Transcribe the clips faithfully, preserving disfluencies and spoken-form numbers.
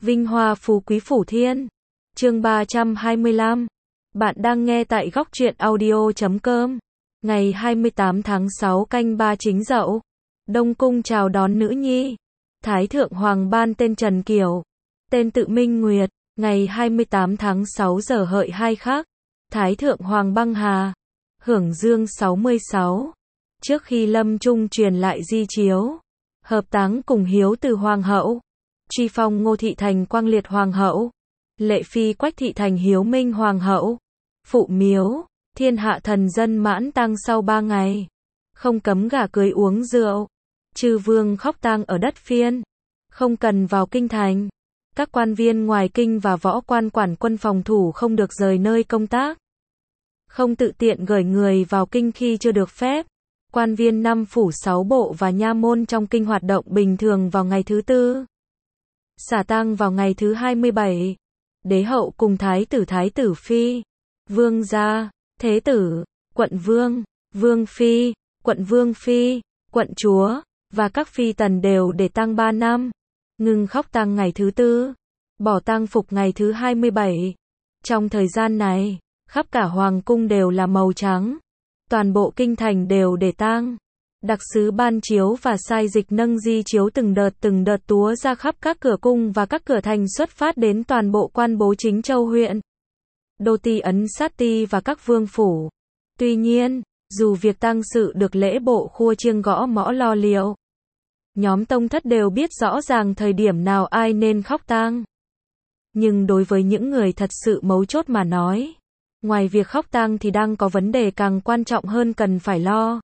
Vinh hoa phú quý phủ thiên. Chương ba trăm hai mươi lăm. Bạn đang nghe tại góc truyện audio chấm com. Ngày hai mươi tám tháng sáu canh ba Chính Dậu. Đông cung chào đón nữ nhi. Thái thượng hoàng ban tên Trần Kiều. Tên tự Minh Nguyệt. Ngày hai mươi tám tháng sáu giờ hợi hai khắc. Thái thượng hoàng băng hà. Hưởng dương sáu mươi sáu. Trước khi lâm trung truyền lại di chiếu. Hợp táng cùng hiếu từ hoàng hậu. Truy phong Ngô Thị thành Quang Liệt hoàng hậu. Lệ phi Quách Thị thành Hiếu Minh hoàng hậu. Phụ miếu, thiên hạ thần dân mãn tang sau ba ngày. Không cấm gả cưới uống rượu. Chư vương khóc tang ở đất phiên. Không cần vào kinh thành. Các quan viên ngoài kinh và võ quan quản quân phòng thủ không được rời nơi công tác. Không tự tiện gửi người vào kinh khi chưa được phép. Quan viên năm phủ sáu bộ và nha môn trong kinh hoạt động bình thường vào ngày thứ tư. Xả tang vào ngày thứ hai mươi bảy. Đế hậu cùng thái tử thái tử phi, vương gia, thế tử, quận vương, vương phi, quận vương phi, quận chúa, và các phi tần đều để tang ba năm. Ngừng khóc tang ngày thứ tư. Bỏ tang phục ngày thứ hai mươi bảy. Trong thời gian này, khắp cả hoàng cung đều là màu trắng. Toàn bộ kinh thành đều để tang. Đặc sứ ban chiếu và sai dịch nâng di chiếu từng đợt từng đợt túa ra khắp các cửa cung và các cửa thành xuất phát đến toàn bộ quan bố chính châu huyện, đô ti ấn sát ti và các vương phủ. Tuy nhiên, dù việc tang sự được lễ bộ khua chiêng gõ mõ lo liệu, nhóm tông thất đều biết rõ ràng thời điểm nào ai nên khóc tang. Nhưng đối với những người thật sự mấu chốt mà nói, ngoài việc khóc tang thì đang có vấn đề càng quan trọng hơn cần phải lo.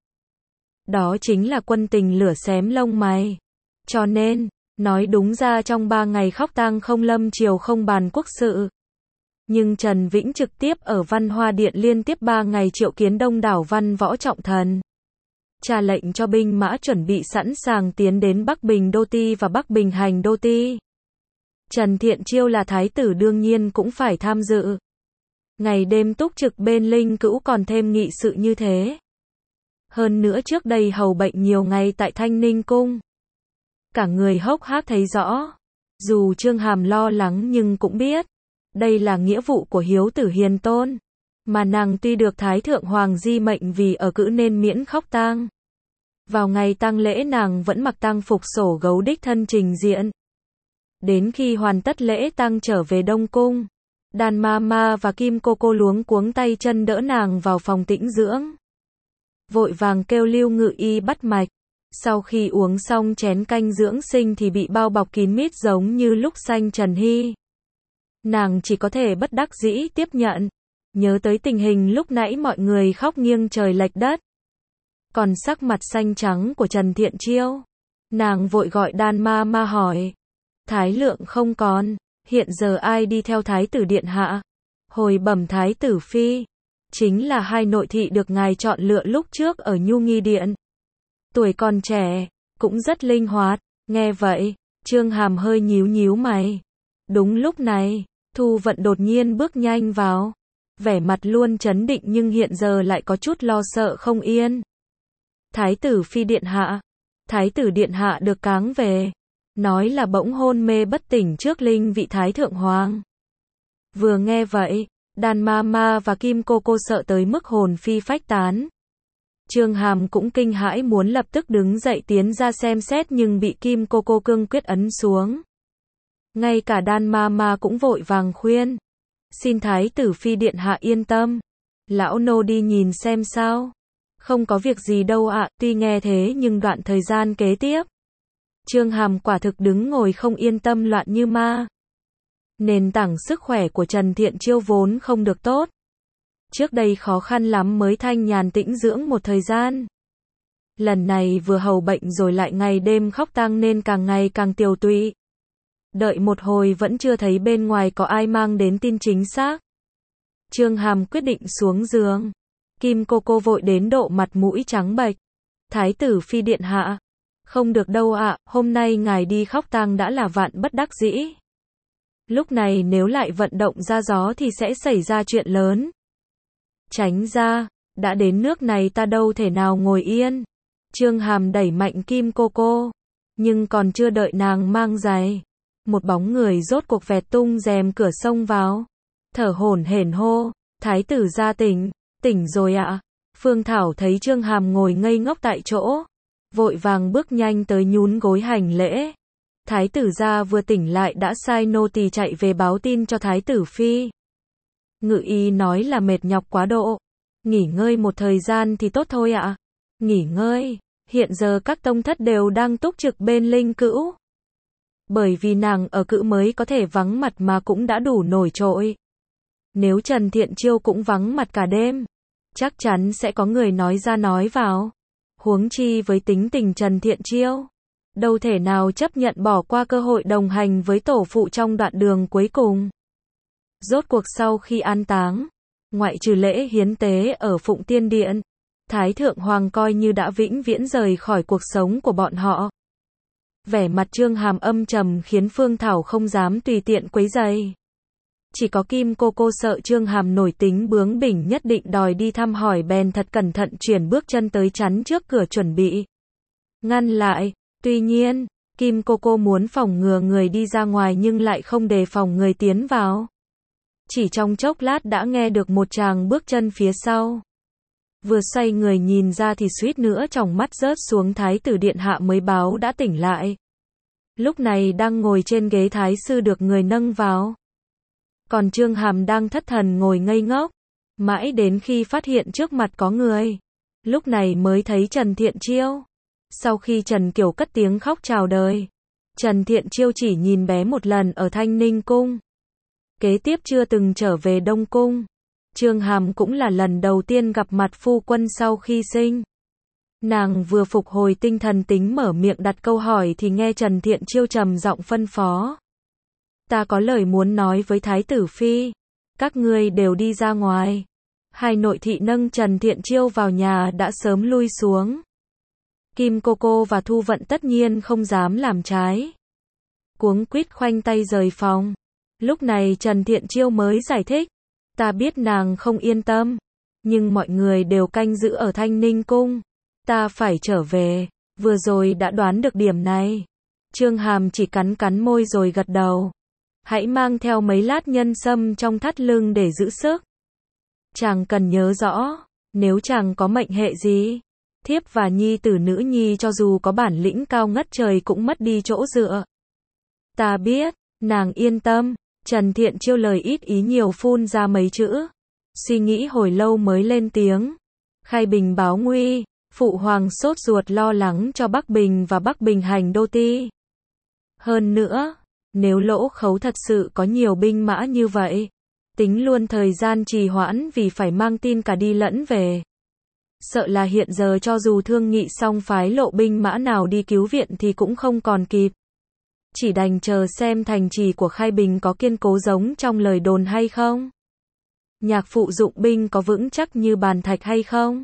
Đó chính là quân tình lửa xém lông mày. Cho nên, nói đúng ra trong ba ngày khóc tang không lâm triều không bàn quốc sự. Nhưng Trần Vĩnh trực tiếp ở Văn Hoa Điện liên tiếp ba ngày triệu kiến đông đảo văn võ trọng thần. Trà lệnh cho binh mã chuẩn bị sẵn sàng tiến đến Bắc Bình Đô Ti và Bắc Bình Hành Đô Ti. Trần Thiện Chiêu là thái tử đương nhiên cũng phải tham dự. Ngày đêm túc trực bên linh cữu còn thêm nghị sự như thế. Hơn nữa trước đây hầu bệnh nhiều ngày tại Thanh Ninh Cung. Cả người hốc hác thấy rõ. Dù Trương Hàm lo lắng nhưng cũng biết. Đây là nghĩa vụ của hiếu tử hiền tôn. Mà nàng tuy được Thái Thượng Hoàng di mệnh vì ở cữ nên miễn khóc tang. Vào ngày tang lễ nàng vẫn mặc tang phục sổ gấu đích thân trình diện. Đến khi hoàn tất lễ tang trở về Đông Cung. Đàn ma ma và Kim cô cô luống cuống tay chân đỡ nàng vào phòng tĩnh dưỡng. Vội vàng kêu Lưu Ngự Y bắt mạch. Sau khi uống xong chén canh dưỡng sinh thì bị bao bọc kín mít giống như lúc sanh Trần Hy. Nàng chỉ có thể bất đắc dĩ tiếp nhận. Nhớ tới tình hình lúc nãy mọi người khóc nghiêng trời lệch đất. Còn sắc mặt xanh trắng của Trần Thiện Chiêu. Nàng vội gọi đàn ma ma hỏi. Thái lượng không còn. Hiện giờ ai đi theo thái tử điện hạ? Hồi bẩm thái tử phi. Chính là hai nội thị được ngài chọn lựa lúc trước ở Nhu Nghi Điện. Tuổi còn trẻ, cũng rất linh hoạt. Nghe vậy, Trương Hàm hơi nhíu nhíu mày. Đúng lúc này, Thu Vận đột nhiên bước nhanh vào. Vẻ mặt luôn trấn định nhưng hiện giờ lại có chút lo sợ không yên. Thái tử phi điện hạ. Thái tử điện hạ được cáng về. Nói là bỗng hôn mê bất tỉnh trước linh vị thái thượng hoàng. Vừa nghe vậy, đàn ma ma và Kim cô cô sợ tới mức hồn phi phách tán. Trương Hàm cũng kinh hãi muốn lập tức đứng dậy tiến ra xem xét nhưng bị Kim cô cô cương quyết ấn xuống. Ngay cả đàn ma ma cũng vội vàng khuyên. Xin thái tử phi điện hạ yên tâm. Lão nô đi nhìn xem sao. Không có việc gì đâu ạ. Tuy nghe thế nhưng đoạn thời gian kế tiếp. Trương Hàm quả thực đứng ngồi không yên tâm loạn như ma. Nền tảng sức khỏe của Trần Thiện Chiêu vốn không được tốt. Trước đây khó khăn lắm mới thanh nhàn tĩnh dưỡng một thời gian. Lần này vừa hầu bệnh rồi lại ngày đêm khóc tang nên càng ngày càng tiều tụy. Đợi một hồi vẫn chưa thấy bên ngoài có ai mang đến tin chính xác. Trương Hàm quyết định xuống giường. Kim cô cô vội đến độ mặt mũi trắng bệch. Thái tử phi điện hạ. Không được đâu ạ, hôm nay ngài đi khóc tang đã là vạn bất đắc dĩ. Lúc này nếu lại vận động ra gió thì sẽ xảy ra chuyện lớn. Tránh ra, đã đến nước này ta đâu thể nào ngồi yên. Trương Hàm đẩy mạnh Kim cô cô. Nhưng còn chưa đợi nàng mang giày. một bóng người rốt cuộc vẹt tung rèm cửa xông vào. Thở hổn hển hô, thái tử gia tỉnh, tỉnh rồi ạ. À? Phương Thảo thấy Trương Hàm ngồi ngây ngốc tại chỗ, vội vàng bước nhanh tới nhún gối hành lễ. Thái tử gia vừa tỉnh lại đã sai nô tỳ chạy về báo tin cho thái tử phi. Ngự y nói là mệt nhọc quá độ, nghỉ ngơi một thời gian thì tốt thôi ạ. À? Nghỉ ngơi, hiện giờ các tông thất đều đang túc trực bên Linh Cữu. Bởi vì nàng ở Cữu mới có thể vắng mặt mà cũng đã đủ nổi trội. Nếu Trần Thiện Chiêu cũng vắng mặt cả đêm, chắc chắn sẽ có người nói ra nói vào. Huống chi với tính tình Trần Thiện Chiêu, đâu thể nào chấp nhận bỏ qua cơ hội đồng hành với tổ phụ trong đoạn đường cuối cùng. Rốt cuộc sau khi an táng, ngoại trừ lễ hiến tế ở Phụng Tiên Điện, Thái Thượng Hoàng coi như đã vĩnh viễn rời khỏi cuộc sống của bọn họ. Vẻ mặt Trương Hàm âm trầm khiến Phương Thảo không dám tùy tiện quấy rầy. Chỉ có Kim cô cô sợ Trương Hàm nổi tính bướng bỉnh nhất định đòi đi thăm hỏi bèn thật cẩn thận chuyển bước chân tới chắn trước cửa chuẩn bị ngăn lại. Tuy nhiên, Kim cô cô muốn phòng ngừa người đi ra ngoài nhưng lại không đề phòng người tiến vào. Chỉ trong chốc lát đã nghe được một tràng bước chân phía sau. Vừa xoay người nhìn ra thì suýt nữa tròng mắt rớt xuống. Thái tử điện hạ mới báo đã tỉnh lại. Lúc này đang ngồi trên ghế thái sư được người nâng vào. Còn Trương Hàm đang thất thần ngồi ngây ngốc. Mãi đến khi phát hiện trước mặt có người, lúc này mới thấy Trần Thiện Chiêu. Sau khi Trần Kiều cất tiếng khóc chào đời, Trần Thiện Chiêu chỉ nhìn bé một lần ở Thanh Ninh Cung. Kế tiếp chưa từng trở về Đông Cung. Trương Hàm cũng là lần đầu tiên gặp mặt phu quân sau khi sinh. Nàng vừa phục hồi tinh thần tính mở miệng đặt câu hỏi thì nghe Trần Thiện Chiêu trầm giọng phân phó. Ta có lời muốn nói với Thái tử Phi. Các ngươi đều đi ra ngoài. Hai nội thị nâng Trần Thiện Chiêu vào nhà đã sớm lui xuống. Kim cô cô và Thu Vận tất nhiên không dám làm trái. Cuống quýt khoanh tay rời phòng. Lúc này Trần Thiện Chiêu mới giải thích. Ta biết nàng không yên tâm. Nhưng mọi người đều canh giữ ở Thanh Ninh Cung. Ta phải trở về. Vừa rồi đã đoán được điểm này. Trương Hàm chỉ cắn cắn môi rồi gật đầu. Hãy mang theo mấy lát nhân sâm trong thắt lưng để giữ sức. Chàng cần nhớ rõ. Nếu chàng có mệnh hệ gì, thiếp và nhi tử nữ nhi cho dù có bản lĩnh cao ngất trời cũng mất đi chỗ dựa. Ta biết. Nàng yên tâm. Trần Thiện Chiêu lời ít ý nhiều phun ra mấy chữ. Suy nghĩ hồi lâu mới lên tiếng. Khai Bình báo nguy. Phụ hoàng sốt ruột lo lắng cho Bắc Bình và Bắc Bình hành đô ti. Hơn nữa, nếu Lỗ Khấu thật sự có nhiều binh mã như vậy, tính luôn thời gian trì hoãn vì phải mang tin cả đi lẫn về. Sợ là hiện giờ cho dù thương nghị xong phái lộ binh mã nào đi cứu viện thì cũng không còn kịp. Chỉ đành chờ xem thành trì của Khai Bình có kiên cố giống trong lời đồn hay không. Nhạc phụ dụng binh có vững chắc như bàn thạch hay không.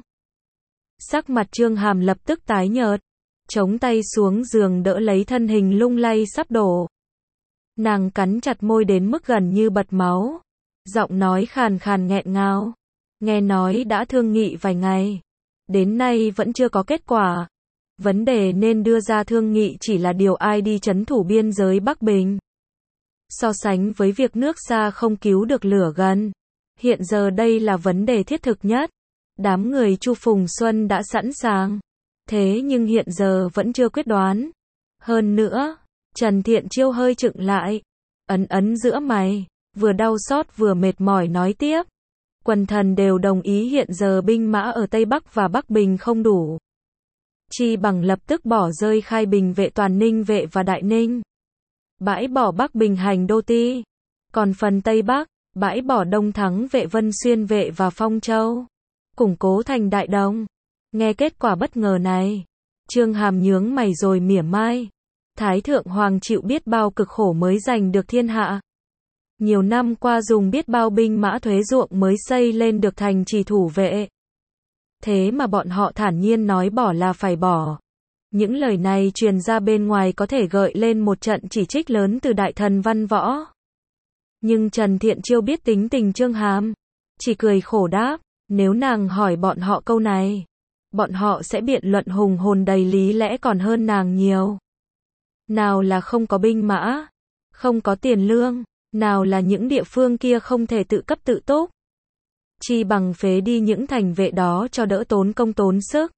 Sắc mặt Trương Hàm lập tức tái nhợt, chống tay xuống giường đỡ lấy thân hình lung lay sắp đổ. Nàng cắn chặt môi đến mức gần như bật máu, giọng nói khàn khàn nghẹn ngào. Nghe nói đã thương nghị vài ngày, đến nay vẫn chưa có kết quả. Vấn đề nên đưa ra thương nghị chỉ là điều ai đi trấn thủ biên giới Bắc Bình. So sánh với việc nước xa không cứu được lửa gần, hiện giờ đây là vấn đề thiết thực nhất. Đám người Chu Phùng Xuân đã sẵn sàng, thế nhưng hiện giờ vẫn chưa quyết đoán. Hơn nữa, Trần Thiện Chiêu hơi chững lại, ấn ấn giữa mày, vừa đau xót vừa mệt mỏi nói tiếp. Quần thần đều đồng ý hiện giờ binh mã ở Tây Bắc và Bắc Bình không đủ. Chi bằng lập tức bỏ rơi Khai Bình vệ toàn Ninh vệ và Đại Ninh. Bãi bỏ Bắc Bình hành đô ti. Còn phần Tây Bắc, bãi bỏ Đông Thắng vệ Vân Xuyên vệ và Phong Châu. Củng cố thành Đại Đông. Nghe kết quả bất ngờ này, Trương Hàm nhướng mày rồi mỉa mai. Thái Thượng Hoàng chịu biết bao cực khổ mới giành được thiên hạ. Nhiều năm qua dùng biết bao binh mã thuế ruộng mới xây lên được thành trì thủ vệ. Thế mà bọn họ thản nhiên nói bỏ là phải bỏ. Những lời này truyền ra bên ngoài có thể gợi lên một trận chỉ trích lớn từ đại thần văn võ. Nhưng Trần Thiện Chiêu biết tính tình Trương Hàm, chỉ cười khổ đáp, nếu nàng hỏi bọn họ câu này, bọn họ sẽ biện luận hùng hồn đầy lý lẽ còn hơn nàng nhiều. Nào là không có binh mã, không có tiền lương, nào là những địa phương kia không thể tự cấp tự túc. Chi bằng phế đi những thành vệ đó cho đỡ tốn công tốn sức.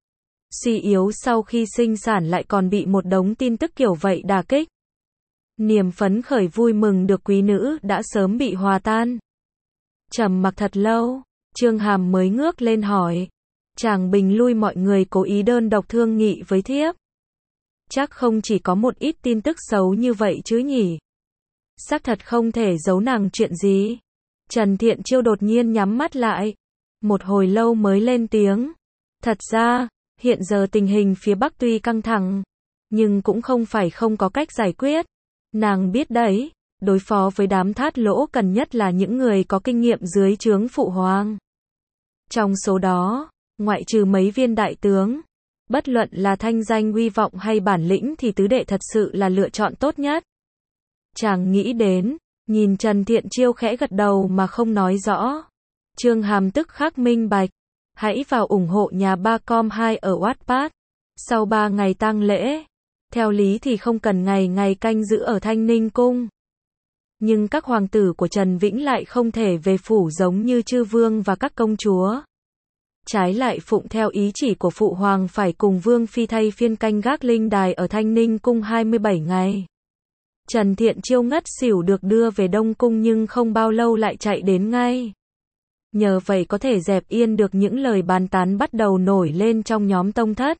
Suy yếu sau khi sinh sản lại còn bị một đống tin tức kiểu vậy đả kích. Niềm phấn khởi vui mừng được quý nữ đã sớm bị hòa tan. Trầm mặc thật lâu, Trương Hàm mới ngước lên hỏi. Chàng bình lui mọi người cố ý đơn độc thương nghị với thiếp. Chắc không chỉ có một ít tin tức xấu như vậy chứ nhỉ? Xác thật không thể giấu nàng chuyện gì. Trần Thiện Chiêu đột nhiên nhắm mắt lại. Một hồi lâu mới lên tiếng. Thật ra, hiện giờ tình hình phía Bắc tuy căng thẳng, nhưng cũng không phải không có cách giải quyết. Nàng biết đấy, đối phó với đám thát lỗ cần nhất là những người có kinh nghiệm dưới trướng phụ hoàng. Trong số đó, ngoại trừ mấy viên đại tướng, bất luận là thanh danh uy vọng hay bản lĩnh thì tứ đệ thật sự là lựa chọn tốt nhất. Chàng nghĩ đến, nhìn Trần Thiện Chiêu khẽ gật đầu mà không nói rõ. Trương Hàm tức khắc minh bạch. Hãy vào ủng hộ nhà ba com hai ở Wattpad. Sau ba ngày tang lễ, theo lý thì không cần ngày ngày canh giữ ở Thanh Ninh Cung. Nhưng các hoàng tử của Trần Vĩnh lại không thể về phủ giống như chư vương và các công chúa. Trái lại phụng theo ý chỉ của phụ hoàng phải cùng vương phi thay phiên canh gác linh đài ở Thanh Ninh Cung hai mươi bảy ngày. Trần Thiện Chiêu ngất xỉu được đưa về Đông Cung nhưng không bao lâu lại chạy đến ngay. Nhờ vậy có thể dẹp yên được những lời bàn tán bắt đầu nổi lên trong nhóm tông thất.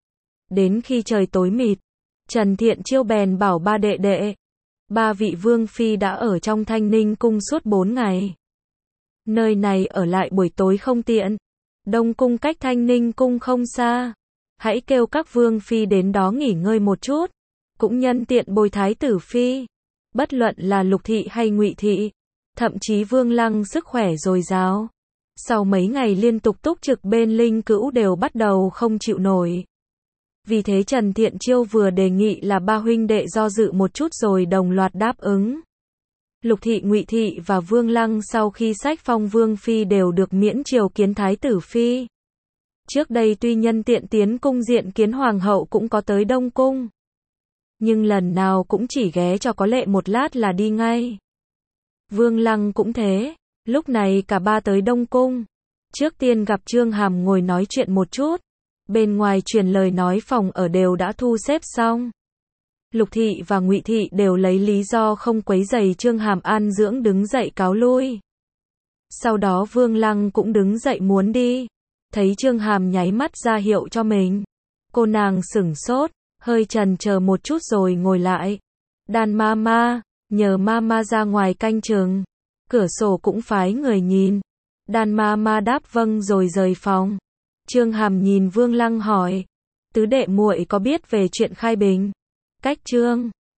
Đến khi trời tối mịt, Trần Thiện Chiêu bèn bảo ba đệ đệ. Ba vị vương phi đã ở trong Thanh Ninh Cung suốt bốn ngày. Nơi này ở lại buổi tối không tiện. Đông Cung cách Thanh Ninh Cung không xa. Hãy kêu các vương phi đến đó nghỉ ngơi một chút. Cũng nhân tiện bồi thái tử phi. Bất luận là Lục thị hay Ngụy thị. Thậm chí Vương Lăng sức khỏe dồi dào. Sau mấy ngày liên tục túc trực bên Linh Cữu đều bắt đầu không chịu nổi. Vì thế Trần Thiện Chiêu vừa đề nghị là ba huynh đệ do dự một chút rồi đồng loạt đáp ứng. Lục thị, Ngụy thị và Vương Lăng sau khi sách phong vương phi đều được miễn triều kiến thái tử phi. Trước đây tuy nhân tiện tiến cung diện kiến hoàng hậu cũng có tới Đông Cung. Nhưng lần nào cũng chỉ ghé cho có lệ một lát là đi ngay. Vương Lăng cũng thế, lúc này cả ba tới Đông Cung. Trước tiên gặp Trương Hàm ngồi nói chuyện một chút. Bên ngoài truyền lời nói phòng ở đều đã thu xếp xong. Lục thị và Ngụy thị đều lấy lý do không quấy rầy Trương Hàm an dưỡng đứng dậy cáo lui. Sau đó Vương Lăng cũng đứng dậy muốn đi. Thấy Trương Hàm nháy mắt ra hiệu cho mình. Cô nàng sửng sốt, hơi chần chờ một chút rồi ngồi lại. Đàn ma ma, nhờ ma ma ra ngoài canh chừng. Cửa sổ cũng phái người nhìn. Đàn ma ma đáp vâng rồi rời phòng. Trương Hàm nhìn Vương Lăng hỏi. Tứ đệ muội có biết về chuyện khai bình? Cách Trương